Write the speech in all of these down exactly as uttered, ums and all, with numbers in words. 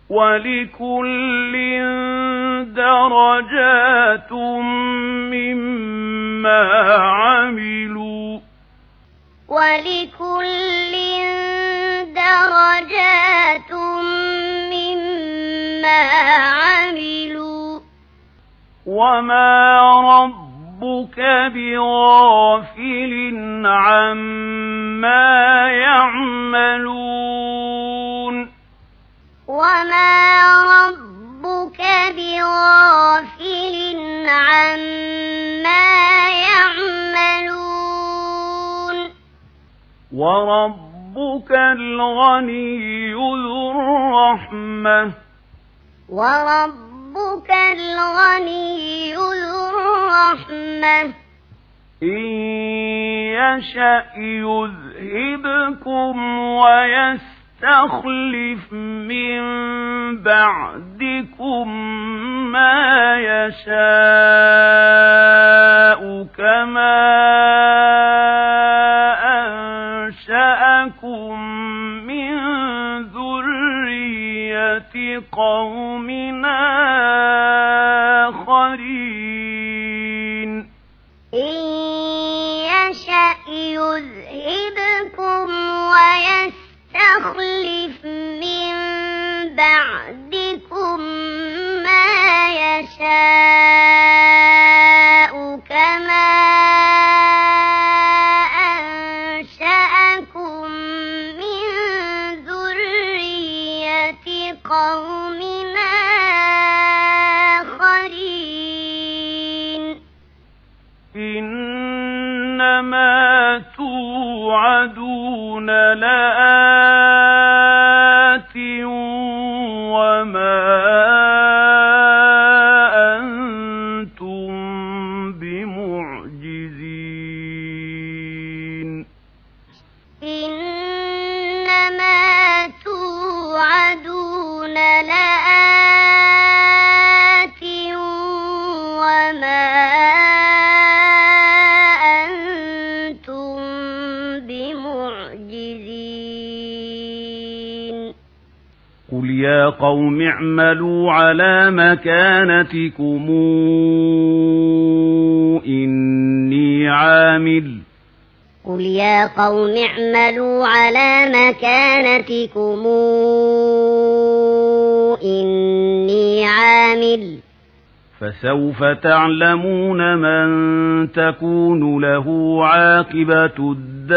ولكل درجات مما عملوا ولكل درجات مما عملوا وما ربك بغافل عما يعملون وما ربك بغافل عما يعملون وربك الغني ذو الرحمة وربك الغني ذو الرحمة إن يشأ يذهبكم ويستخلف من بعدكم ما يشاء كما أنشأكم من ذرية قوم آخرين إن يشأ يذهبكم ويستخلف من بعدكم ما يشاء كما أنشأكم من ذرية قوم آخرين إنما توعدون لآت وما أنتم بمعجزين إنما توعدون لآت وما أنتم بمعجزين قل يا قوم اعملوا على مكانتكم إني عامل قل يا قوم اعملوا على مكانتكم إني عامل فسوف تعلمون من تكون له عاقبة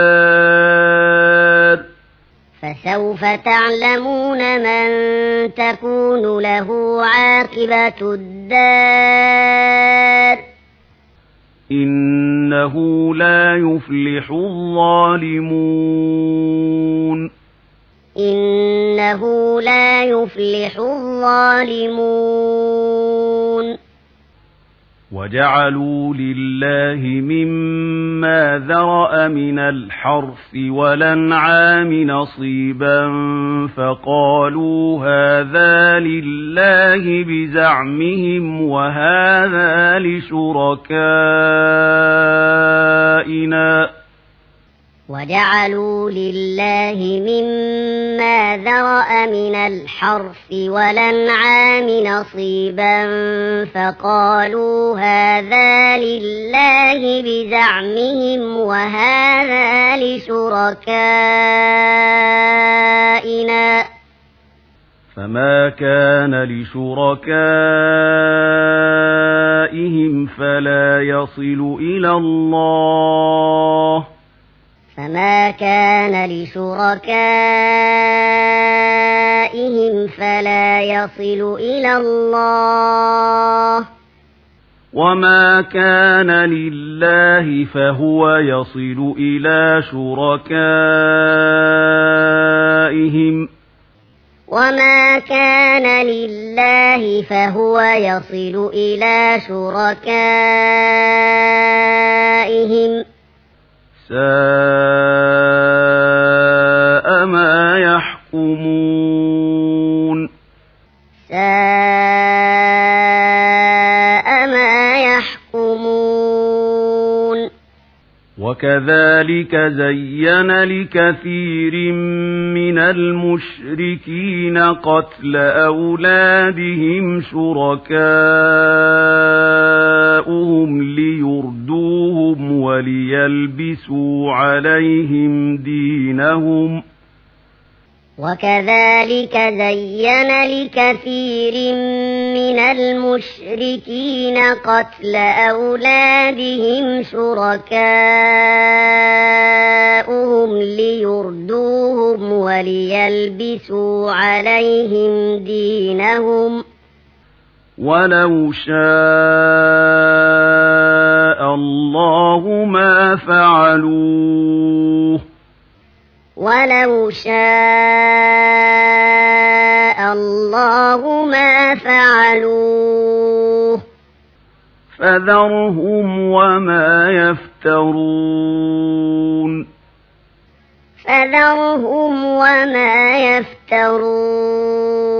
الدار فسوف تعلمون من تكون له عاقبة الدار إنه لا يفلح الظالمون إنه لا يفلح الظالمون وجعلوا لله مما ذرأ من الحرث والأنعام نصيبا فقالوا هذا لله بزعمهم وهذا لشركائنا وجعلوا لله مما ذرأ من الحرث والأنعام نصيبا فقالوا هذا لله بزعمهم وهذا لشركائنا فما كان لشركائهم فلا يصل إلى الله فما كان لشركائهم فلا يصل إلى الله وما كان لله فهو يصل إلى شركائهم وما كان لله فهو يصل إلى شركائهم ساء ما يحكمون ساء ما يحكمون وكذلك زين لكثير من المشركين قتل أولادهم شركاؤهم ليردوهم وليلبسوا عليهم دينهم وكذلك زين لكثير من المشركين قتل أولادهم شركاؤهم ليردوهم وليلبسوا عليهم دينهم ولو شاء الله ما فعلوه ولو شاء الله ما فعلوه فذرهم وما يفترون فذرهم وما يفترون